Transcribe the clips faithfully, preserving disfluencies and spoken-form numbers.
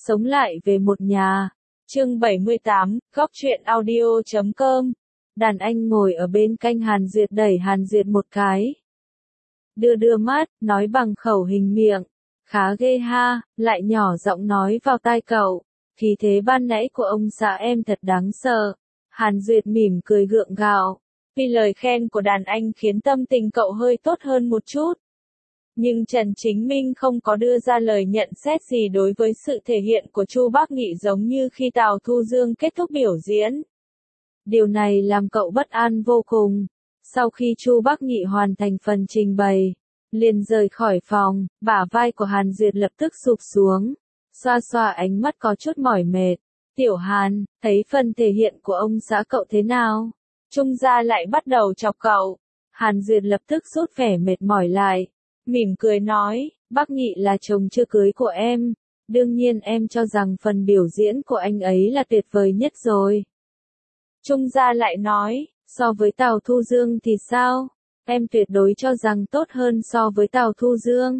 sống lại về một nhà. Chương bảy mươi tám, góc truyện audio chấm com. Đàn anh ngồi ở bên cạnh Hàn Duyệt đẩy Hàn Duyệt một cái. Đưa đưa mắt, nói bằng khẩu hình miệng. Khá ghê ha, lại nhỏ giọng nói vào tai cậu. Khí thế ban nãy của ông xã em thật đáng sợ. Hàn Duyệt mỉm cười gượng gạo. Vì lời khen của đàn anh khiến tâm tình cậu hơi tốt hơn một chút. Nhưng Trần Chính Minh không có đưa ra lời nhận xét gì đối với sự thể hiện của Chu Bác Nghị giống như khi Tào Thu Dương kết thúc biểu diễn. Điều này làm cậu bất an vô cùng. Sau khi Chu Bác Nghị hoàn thành phần trình bày, liền rời khỏi phòng, bả vai của Hàn Duyệt lập tức sụp xuống, xoa xoa ánh mắt có chút mỏi mệt. Tiểu Hàn, thấy phần thể hiện của ông xã cậu thế nào? Trung gia lại bắt đầu chọc cậu. Hàn Duyệt lập tức rút vẻ mệt mỏi lại, mỉm cười nói, Bác Nghị là chồng chưa cưới của em, đương nhiên em cho rằng phần biểu diễn của anh ấy là tuyệt vời nhất rồi. Trung gia lại nói, so với Tào Thu Dương thì sao? Em tuyệt đối cho rằng tốt hơn so với Tào Thu Dương.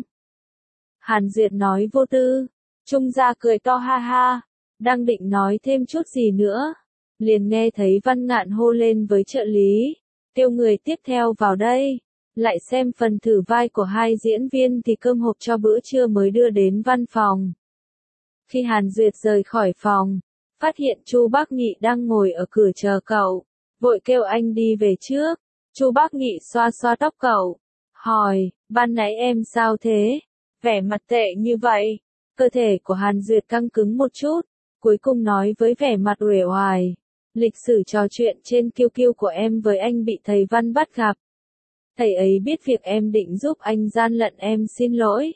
Hàn Duyệt nói vô tư. Trung gia cười to ha ha, đang định nói thêm chút gì nữa, liền nghe thấy Văn Ngạn hô lên với trợ lý, kêu người tiếp theo vào đây, lại xem phần thử vai của hai diễn viên thì cơm hộp cho bữa trưa mới đưa đến văn phòng. Khi Hàn Duyệt rời khỏi phòng, phát hiện Chu Bác Nghị đang ngồi ở cửa chờ cậu, vội kêu anh đi về trước. Chu Bác Nghị xoa xoa tóc cậu, hỏi, ban nãy em sao thế? Vẻ mặt tệ như vậy. Cơ thể của Hàn Duyệt căng cứng một chút, cuối cùng nói với vẻ mặt uể oải, lịch sử trò chuyện trên Q Q của em với anh bị thầy Văn bắt gặp. Thầy ấy biết việc em định giúp anh gian lận, em xin lỗi.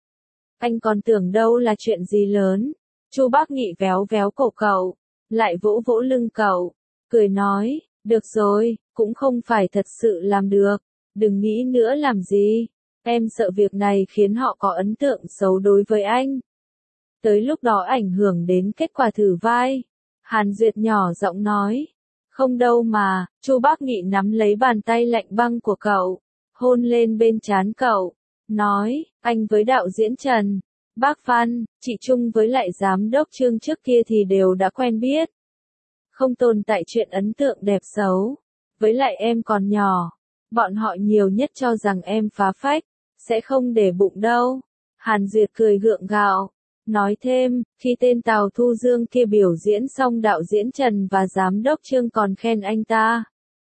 Anh còn tưởng đâu là chuyện gì lớn. Chu Bác Nghị véo véo cổ cậu, lại vỗ vỗ lưng cậu, cười nói, được rồi, cũng không phải thật sự làm được, đừng nghĩ nữa làm gì. Em sợ việc này khiến họ có ấn tượng xấu đối với anh. Tới lúc đó ảnh hưởng đến kết quả thử vai. Hàn Duyệt nhỏ giọng nói, không đâu mà. Chu Bác Nghị nắm lấy bàn tay lạnh băng của cậu, hôn lên bên trán cậu, nói, anh với đạo diễn Trần, bác Văn, chị Trung với lại giám đốc Trương trước kia thì đều đã quen biết. Không tồn tại chuyện ấn tượng đẹp xấu. Với lại em còn nhỏ, bọn họ nhiều nhất cho rằng em phá phách, sẽ không để bụng đâu. Hàn Duyệt cười gượng gạo, nói thêm, khi tên Tào Thu Dương kia biểu diễn xong đạo diễn Trần và giám đốc Trương còn khen anh ta.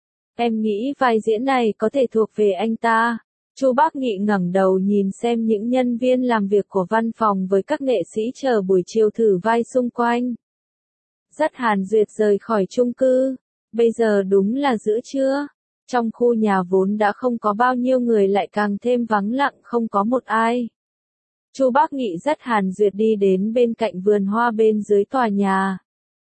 Em nghĩ vai diễn này có thể thuộc về anh ta. Chu Bác Nghị ngẩng đầu nhìn xem những nhân viên làm việc của văn phòng với các nghệ sĩ chờ buổi chiều thử vai xung quanh. Dắt Hàn Duyệt rời khỏi chung cư. Bây giờ đúng là giữa trưa. Trong khu nhà vốn đã không có bao nhiêu người lại càng thêm vắng lặng, không có một ai. Chu Bác Nghị dắt Hàn Duyệt đi đến bên cạnh vườn hoa bên dưới tòa nhà.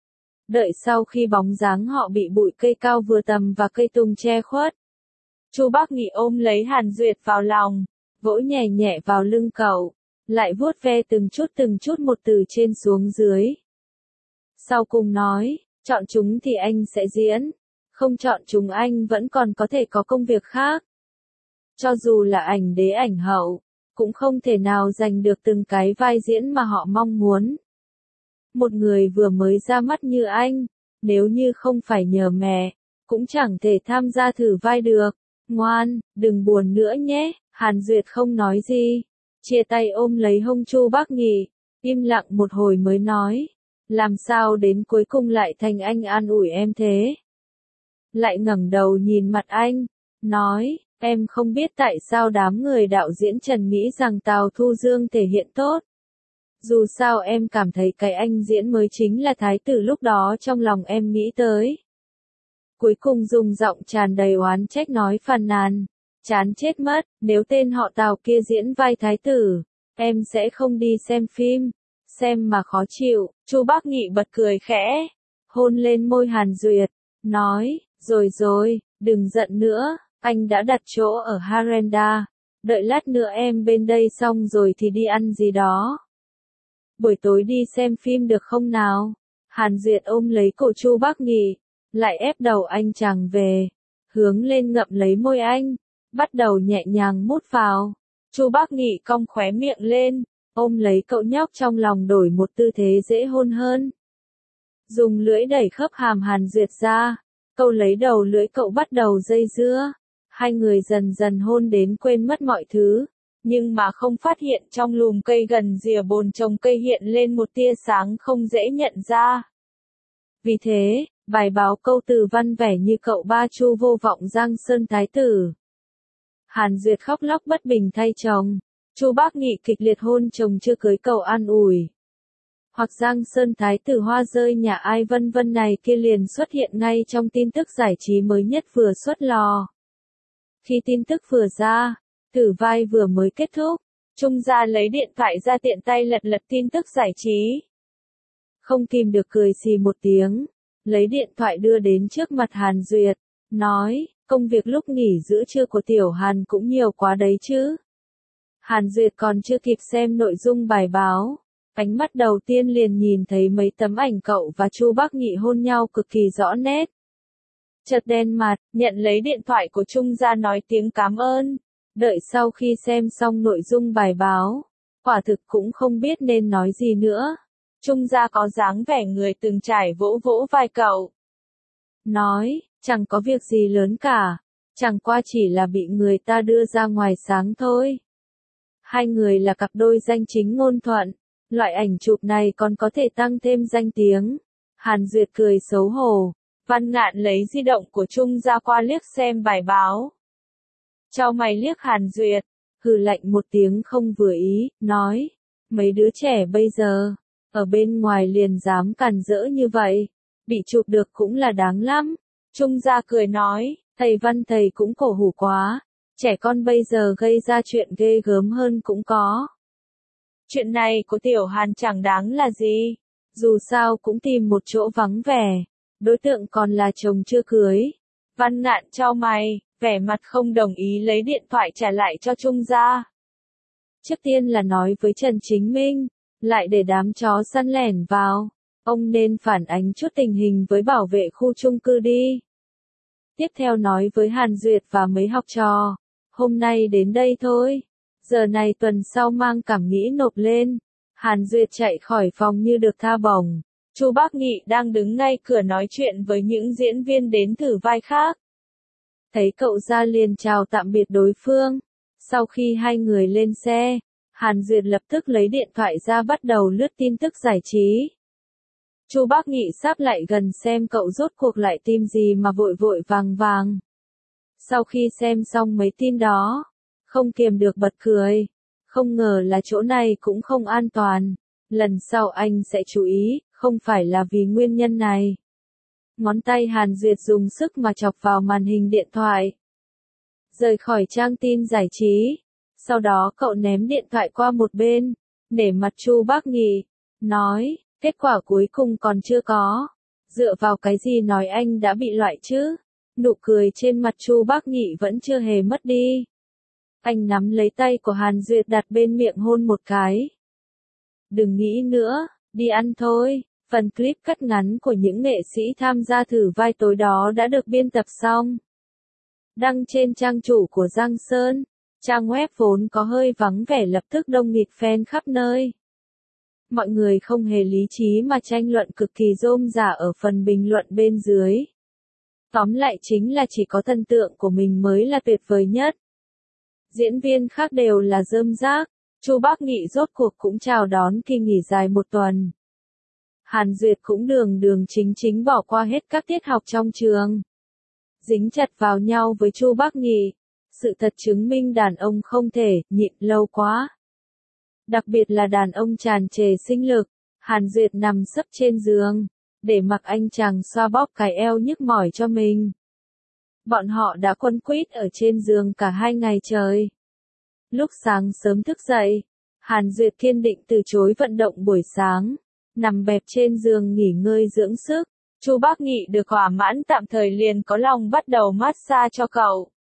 Đợi sau khi bóng dáng họ bị bụi cây cao vừa tầm và cây tùng che khuất, Chu Bác Nghị ôm lấy Hàn Duyệt vào lòng, vỗ nhẹ nhẹ vào lưng cậu, lại vuốt ve từng chút từng chút một từ trên xuống dưới. Sau cùng nói, chọn chúng thì anh sẽ diễn, không chọn chúng anh vẫn còn có thể có công việc khác. Cho dù là ảnh đế ảnh hậu, cũng không thể nào giành được từng cái vai diễn mà họ mong muốn. Một người vừa mới ra mắt như anh, nếu như không phải nhờ mẹ, cũng chẳng thể tham gia thử vai được. Ngoan, đừng buồn nữa nhé. Hàn Duyệt không nói gì, chia tay ôm lấy hông Chu Bác Nghị, im lặng một hồi mới nói, làm sao đến cuối cùng lại thành anh an ủi em thế? Lại ngẩng đầu nhìn mặt anh, nói, em không biết tại sao đám người đạo diễn Trần nghĩ rằng Tào Thu Dương thể hiện tốt. Dù sao em cảm thấy cái anh diễn mới chính là thái tử lúc đó trong lòng em nghĩ tới. Cuối cùng dùng giọng tràn đầy oán trách nói phàn nàn, chán chết mất, nếu tên họ Tào kia diễn vai thái tử, em sẽ không đi xem phim, xem mà khó chịu. Chu Bác Nghị bật cười khẽ, hôn lên môi Hàn Duyệt, nói, rồi rồi, đừng giận nữa, anh đã đặt chỗ ở Harenda, đợi lát nữa em bên đây xong rồi thì đi ăn gì đó. Buổi tối đi xem phim được không nào? Hàn Duyệt ôm lấy cổ Chu Bác Nghị, lại ép đầu anh chàng về, hướng lên ngậm lấy môi anh, bắt đầu nhẹ nhàng mút vào. Chu Bác Nghị cong khóe miệng lên, ôm lấy cậu nhóc trong lòng đổi một tư thế dễ hôn hơn. Dùng lưỡi đẩy khớp hàm Hàn Duyệt ra, câu lấy đầu lưỡi cậu bắt đầu dây dưa. Hai người dần dần hôn đến quên mất mọi thứ, nhưng mà không phát hiện trong lùm cây gần rìa bồn trồng cây hiện lên một tia sáng không dễ nhận ra. Vì thế, bài báo câu từ văn vẻ như cậu ba Chu vô vọng Giang Sơn Thái Tử. Hàn Duyệt khóc lóc bất bình thay chồng, Chu Bác Nghị kịch liệt hôn chồng chưa cưới cậu an ủi. Hoặc Giang Sơn Thái Tử hoa rơi nhà ai vân vân này kia liền xuất hiện ngay trong tin tức giải trí mới nhất vừa xuất lò. Khi tin tức vừa ra, thử vai vừa mới kết thúc, Trung Gia lấy điện thoại ra tiện tay lật lật tin tức giải trí. Không kìm được cười xì một tiếng, lấy điện thoại đưa đến trước mặt Hàn Duyệt, nói, công việc lúc nghỉ giữa trưa của Tiểu Hàn cũng nhiều quá đấy chứ. Hàn Duyệt còn chưa kịp xem nội dung bài báo, ánh mắt đầu tiên liền nhìn thấy mấy tấm ảnh cậu và Chu Bác Nghị hôn nhau cực kỳ rõ nét. Chợt đen mặt, nhận lấy điện thoại của Trung Gia nói tiếng cảm ơn, đợi sau khi xem xong nội dung bài báo, quả thực cũng không biết nên nói gì nữa. Trung Gia có dáng vẻ người từng trải vỗ vỗ vai cậu. Nói, chẳng có việc gì lớn cả, chẳng qua chỉ là bị người ta đưa ra ngoài sáng thôi. Hai người là cặp đôi danh chính ngôn thuận, loại ảnh chụp này còn có thể tăng thêm danh tiếng. Hàn Duyệt cười xấu hổ, Văn Ngạn lấy di động của Trung Gia qua liếc xem bài báo. Chau mày liếc Hàn Duyệt, hừ lạnh một tiếng không vừa ý, nói, mấy đứa trẻ bây giờ, ở bên ngoài liền dám càn rỡ như vậy, bị chụp được cũng là đáng lắm. Trung Gia cười nói, thầy Văn thầy cũng cổ hủ quá, trẻ con bây giờ gây ra chuyện ghê gớm hơn cũng có. Chuyện này của Tiểu Hàn chẳng đáng là gì, dù sao cũng tìm một chỗ vắng vẻ, đối tượng còn là chồng chưa cưới. Văn Ngạn chau mày, vẻ mặt không đồng ý lấy điện thoại trả lại cho Trung Gia. Trước tiên là nói với Trần Chính Minh, lại để đám chó săn lẻn vào, ông nên phản ánh chút tình hình với bảo vệ khu chung cư đi. Tiếp theo nói với Hàn Duyệt và mấy học trò, hôm nay đến đây thôi, giờ này tuần sau mang cảm nghĩ nộp lên. Hàn Duyệt chạy khỏi phòng như được tha bổng. Chu Bác Nghị đang đứng ngay cửa nói chuyện với những diễn viên đến thử vai khác. Thấy cậu ra liền chào tạm biệt đối phương. Sau khi hai người lên xe, Hàn Duyệt lập tức lấy điện thoại ra bắt đầu lướt tin tức giải trí. Chu Bác Nghị sắp lại gần xem cậu rốt cuộc lại tin gì mà vội vội vàng vàng. Sau khi xem xong mấy tin đó, không kiềm được bật cười. Không ngờ là chỗ này cũng không an toàn. Lần sau anh sẽ chú ý, không phải là vì nguyên nhân này. Ngón tay Hàn Duyệt dùng sức mà chọc vào màn hình điện thoại. Rời khỏi trang tin giải trí. Sau đó cậu ném điện thoại qua một bên, nể mặt Chu Bác Nghị, nói, kết quả cuối cùng còn chưa có. Dựa vào cái gì nói anh đã bị loại chứ? Nụ cười trên mặt Chu Bác Nghị vẫn chưa hề mất đi. Anh nắm lấy tay của Hàn Duyệt đặt bên miệng hôn một cái. Đừng nghĩ nữa, đi ăn thôi. Phần clip cắt ngắn của những nghệ sĩ tham gia thử vai tối đó đã được biên tập xong. Đăng trên trang chủ của Giang Sơn, trang web vốn có hơi vắng vẻ lập tức đông nghịt fan khắp nơi. Mọi người không hề lý trí mà tranh luận cực kỳ rôm rả ở phần bình luận bên dưới. Tóm lại chính là chỉ có thần tượng của mình mới là tuyệt vời nhất. Diễn viên khác đều là rơm rác. Chu Bác Nghị rốt cuộc cũng chào đón kỳ nghỉ dài một tuần. Hàn Duyệt cũng đường đường chính chính bỏ qua hết các tiết học trong trường. Dính chặt vào nhau với Chu Bác Nghị. Sự thật chứng minh đàn ông không thể nhịn lâu quá. Đặc biệt là đàn ông tràn trề sinh lực. Hàn Duyệt nằm sấp trên giường, để mặc anh chàng xoa bóp cái eo nhức mỏi cho mình. Bọn họ đã quấn quýt ở trên giường cả hai ngày trời. Lúc sáng sớm thức dậy, Hàn Duyệt kiên định từ chối vận động buổi sáng, nằm bẹp trên giường nghỉ ngơi dưỡng sức. Chu Bác Nghị được thỏa mãn tạm thời liền có lòng bắt đầu massage cho cậu.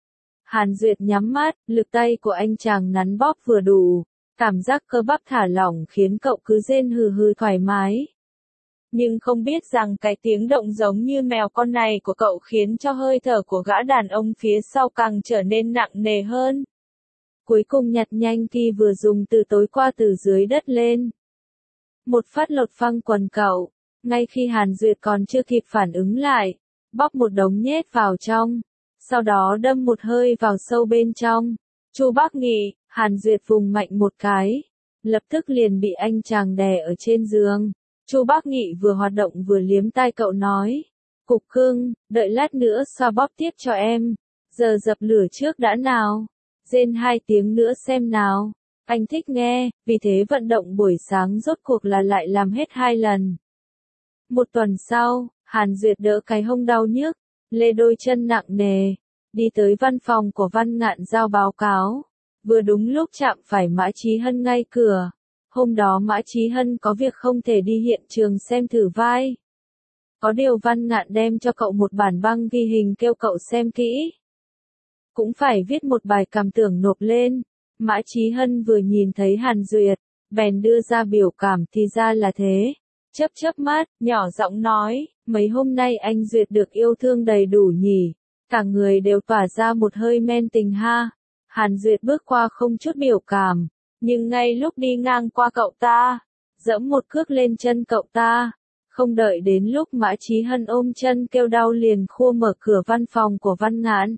Hàn Duyệt nhắm mắt, lực tay của anh chàng nắn bóp vừa đủ, cảm giác cơ bắp thả lỏng khiến cậu cứ rên hừ hừ thoải mái. Nhưng không biết rằng cái tiếng động giống như mèo con này của cậu khiến cho hơi thở của gã đàn ông phía sau càng trở nên nặng nề hơn. cuối cùng nhặt nhanh kỳ vừa dùng từ tối qua từ dưới đất lên. Một phát lột phăng quần cậu, ngay khi Hàn Duyệt còn chưa kịp phản ứng lại, bóp một đống nhét vào trong, sau đó đâm một hơi vào sâu bên trong. Chu Bác Nghị, Hàn Duyệt vùng mạnh một cái, lập tức liền bị anh chàng đè ở trên giường. Chu Bác Nghị vừa hoạt động vừa liếm tai cậu nói, cục cưng, đợi lát nữa xoa bóp tiếp cho em, giờ dập lửa trước đã nào, rên hai tiếng nữa xem nào. Anh thích nghe, vì thế vận động buổi sáng rốt cuộc là lại làm hết hai lần. Một tuần sau, Hàn Duyệt đỡ cái hông đau nhức, lê đôi chân nặng nề, đi tới văn phòng của Văn Ngạn giao báo cáo. Vừa đúng lúc chạm phải Mã Chí Hân ngay cửa. Hôm đó Mã Chí Hân có việc không thể đi hiện trường xem thử vai. Có điều Văn Ngạn đem cho cậu một bản băng ghi hình kêu cậu xem kỹ. Cũng phải viết một bài cảm tưởng nộp lên. Mã Chí Hân vừa nhìn thấy Hàn Duyệt, bèn đưa ra biểu cảm thì ra là thế. Chớp chớp mắt, nhỏ giọng nói, mấy hôm nay anh Duyệt được yêu thương đầy đủ nhỉ. Cả người đều tỏa ra một hơi men tình ha. Hàn Duyệt bước qua không chút biểu cảm, nhưng ngay lúc đi ngang qua cậu ta, giẫm một cước lên chân cậu ta. Không đợi đến lúc Mã Chí Hân ôm chân kêu đau liền khua mở cửa văn phòng của Văn Ngạn.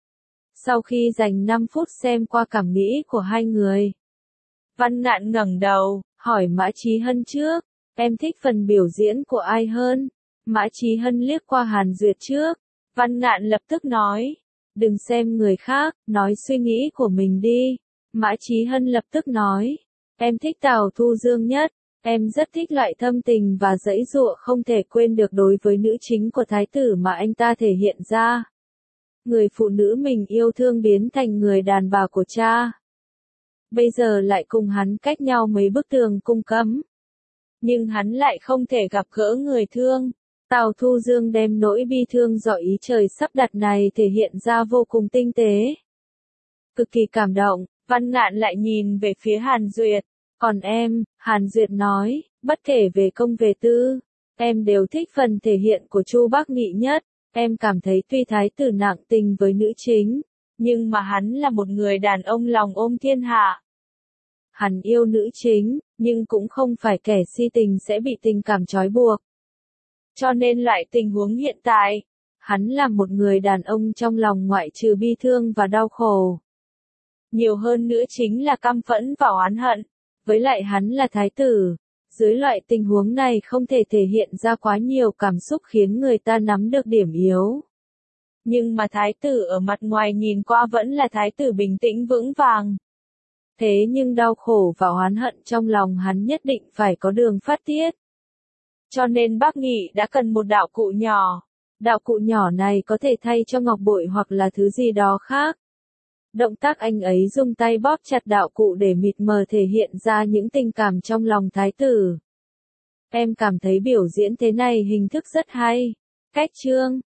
Sau khi dành năm phút xem qua cảm nghĩ của hai người, Văn Ngạn ngẩng đầu, hỏi Mã Chí Hân trước, em thích phần biểu diễn của ai hơn? Mã Chí Hân liếc qua Hàn Duyệt trước, Văn Ngạn lập tức nói, đừng xem người khác, nói suy nghĩ của mình đi. Mã Chí Hân lập tức nói, em thích Tào Thu Dương nhất, em rất thích loại thâm tình và giãy giụa không thể quên được đối với nữ chính của thái tử mà anh ta thể hiện ra. Người phụ nữ mình yêu thương biến thành người đàn bà của cha. Bây giờ lại cùng hắn cách nhau mấy bức tường cung cấm. Nhưng hắn lại không thể gặp gỡ người thương. Tào Thu Dương đem nỗi bi thương do ý trời sắp đặt này thể hiện ra vô cùng tinh tế. Cực kỳ cảm động, Văn Ngạn lại nhìn về phía Hàn Duyệt. Còn em, Hàn Duyệt nói, bất kể về công về tư, em đều thích phần thể hiện của Chu Bác Nghị nhất. Em cảm thấy tuy thái tử nặng tình với nữ chính, nhưng mà hắn là một người đàn ông lòng ôm thiên hạ. Hắn yêu nữ chính, nhưng cũng không phải kẻ si tình sẽ bị tình cảm trói buộc. Cho nên loại tình huống hiện tại, hắn là một người đàn ông trong lòng ngoại trừ bi thương và đau khổ. Nhiều hơn nữa chính là căm phẫn và oán hận, với lại hắn là thái tử. Dưới loại tình huống này không thể thể hiện ra quá nhiều cảm xúc khiến người ta nắm được điểm yếu. Nhưng mà thái tử ở mặt ngoài nhìn qua vẫn là thái tử bình tĩnh vững vàng. Thế nhưng đau khổ và oán hận trong lòng hắn nhất định phải có đường phát tiết. Cho nên Bác Nghị đã cần một đạo cụ nhỏ. Đạo cụ nhỏ này có thể thay cho ngọc bội hoặc là thứ gì đó khác. Động tác anh ấy dùng tay bóp chặt đạo cụ để mịt mờ thể hiện ra những tình cảm trong lòng thái tử. Em cảm thấy biểu diễn thế này hình thức rất hay. Cách chương